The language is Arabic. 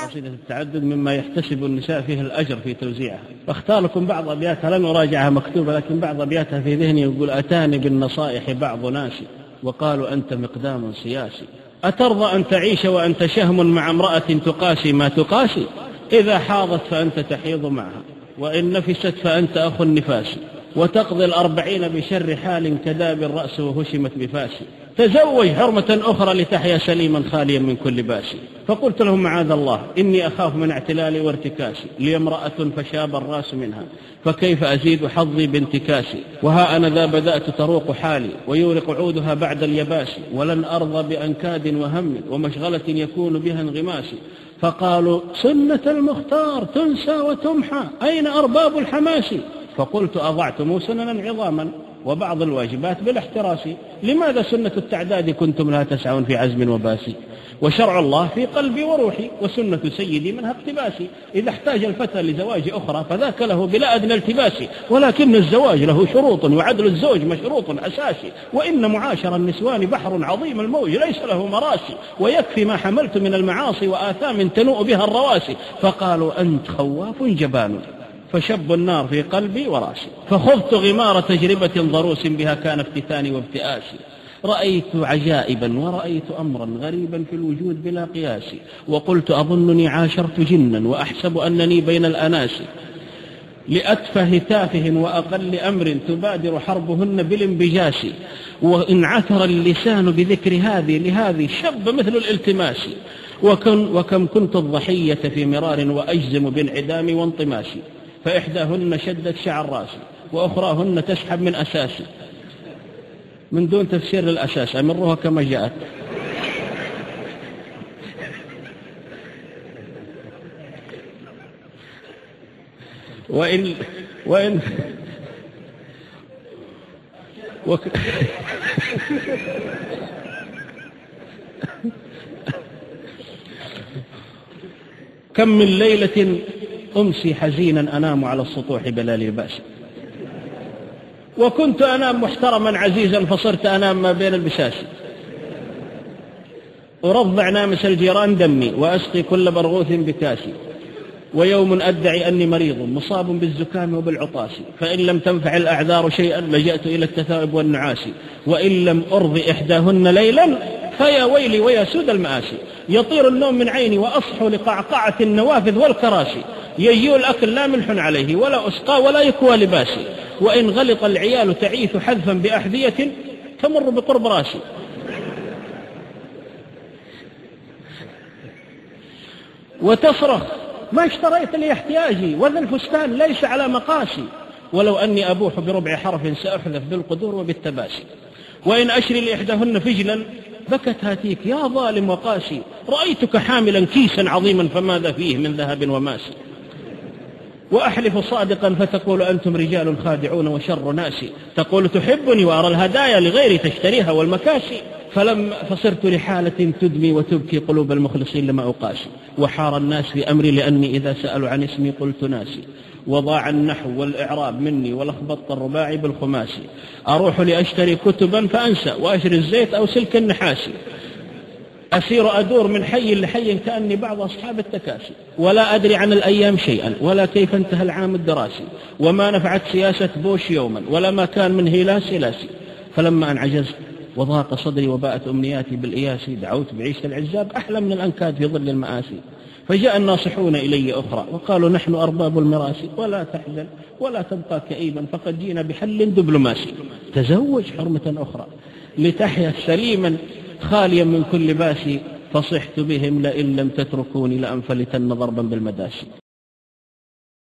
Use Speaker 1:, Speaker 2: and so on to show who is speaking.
Speaker 1: قصيدة التعدد مما يحتسب النساء فيه الأجر في توزيعها، فاختار لكم بعض أبياتها، لن أراجعها مكتوبة لكن بعض أبياتها في ذهني. يقول: أتاني بالنصائح بعض ناسي وقالوا أنت مقدام سياسي، أترضى أن تعيش وأنت شهم مع امرأة تقاسي ما تقاسي؟ إذا حاضت فأنت تحيض معها، وإن نفست فأنت أخو النفاس، وتقضي 40 بشر حال كداب الرأس وهشمت بفاسي. تزوج حرمة أخرى لتحيا سليما خاليا من كل باسي. فقلت لهم: معاذ الله، إني أخاف من اعتلالي وارتكاسي، لي امرأة فشاب الراس منها، فكيف أزيد حظي بانتكاسي؟ وها أنا ذا بدأت تروق حالي ويورق عودها بعد اليباس، ولن أرضى بأنكاد وهم ومشغلة يكون بها انغماسي. فقالوا: سنة المختار تنسى وتمحى، أين أرباب الحماس؟ فقلت: أضعتم سننا عظاما وبعض الواجبات بالاحتراس، لماذا سنة التعداد كنتم لا تسعون في عزم وباسي؟ وشرع الله في قلبي وروحي، وسنة سيدي منها اقتباسي. إذا احتاج الفتى لزواج أخرى فذاك له بلا أدنى التباس، ولكن الزواج له شروط، وعدل الزوج مشروط أساسي. وإن معاشر النسوان بحر عظيم الموج ليس له مراسي، ويكفي ما حملت من المعاصي وآثام تنوء بها الرواسي. فقالوا: أنت خواف جبان، فشب النار في قلبي وراسي. فخذت غمار تجربة ضروس بها كان افتتاني وابتئاسي. رأيت عجائبا ورأيت أمرا غريبا في الوجود بلا قياس، وقلت: أظنني عاشرت جنا وأحسب أنني بين الأناس، لأتفه تافه وأقل أمر تبادر حربهن بالانبجاس. وإن عثر اللسان بذكر هذه لهذه شب مثل الالتماس، وكم كنت الضحية في مرار وأجزم بانعدامي وانطماسي. فإحداهن شدت شعر راسي وأخراهن تسحب من أساسي، من دون تفسير للأساس، أمرها كما جاءت. وإن كم من ليلة أمسي حزينا أنام على السطوح بلا لباس، وكنت أنام محترما عزيزا فصرت أنام ما بين البساس. أرضع نامس الجيران دمي وأسقي كل برغوث بكاسي، ويوم أدعي أني مريض مصاب بالزكام وبالعطاس، فإن لم تنفع الأعذار شيئا لجأت إلى التثاؤب والنعاس. وإن لم أرضي إحداهن ليلا فيا ويلي ويا سود المآسي. يطير النوم من عيني وأصحو لقعقعة النوافذ والكراسي، يجيء الأكل لا ملح عليه ولا أسقى ولا يكوى لباسي. وإن غلط العيال تعيث حذفا بأحذية تمر بقرب راسي. وتصرخ: ما اشتريت لي احتياجي وذا الفستان ليس على مقاسي، ولو أني أبوح بربع حرف سأحذف بالقدور وبالتباسي. وإن أشري لإحداهن فجلا بكت هاتيك يا ظالم وقاسي، رأيتك حاملا كيسا عظيما فماذا فيه من ذهب وماس. وأحلف صادقا فتقول: أنتم رجال خادعون وشر ناسي. تقول: تحبني وأرى الهدايا لغيري تشتريها والمكاسي. فصرت لحالة تدمي وتبكي قلوب المخلصين لما أقاسي. وحار الناس في أمري لأني إذا سألوا عن اسمي قلت ناسي، وضاع النحو والإعراب مني ولخبطت الرباعي بالخماسي. أروح لأشتري كتبا فأنسى وأشري الزيت أو سلك النحاسي. أسير أدور من حي لحي كأني بعض أصحاب التكاسي، ولا أدري عن الأيام شيئا ولا كيف انتهى العام الدراسي، وما نفعت سياسة بوش يوما ولا ما كان من هيلاس إلاسي. فلما أن عجزت وضاق صدري وباءت أمنياتي بالإياس، دعوت بعيش العزاب أحلى من الأنكاد في ظل المآسي. فجاء الناصحون إلي أخرى وقالوا: نحن أرباب المراس، ولا تحزن ولا تبقى كئيبا فقد جينا بحل دبلوماسي. تزوج حرمة أخرى لتحيا سليما خاليا من كل باس، فصحت بهم: لئن لم تتركوني لأنفلتن ضربا بالمداسي.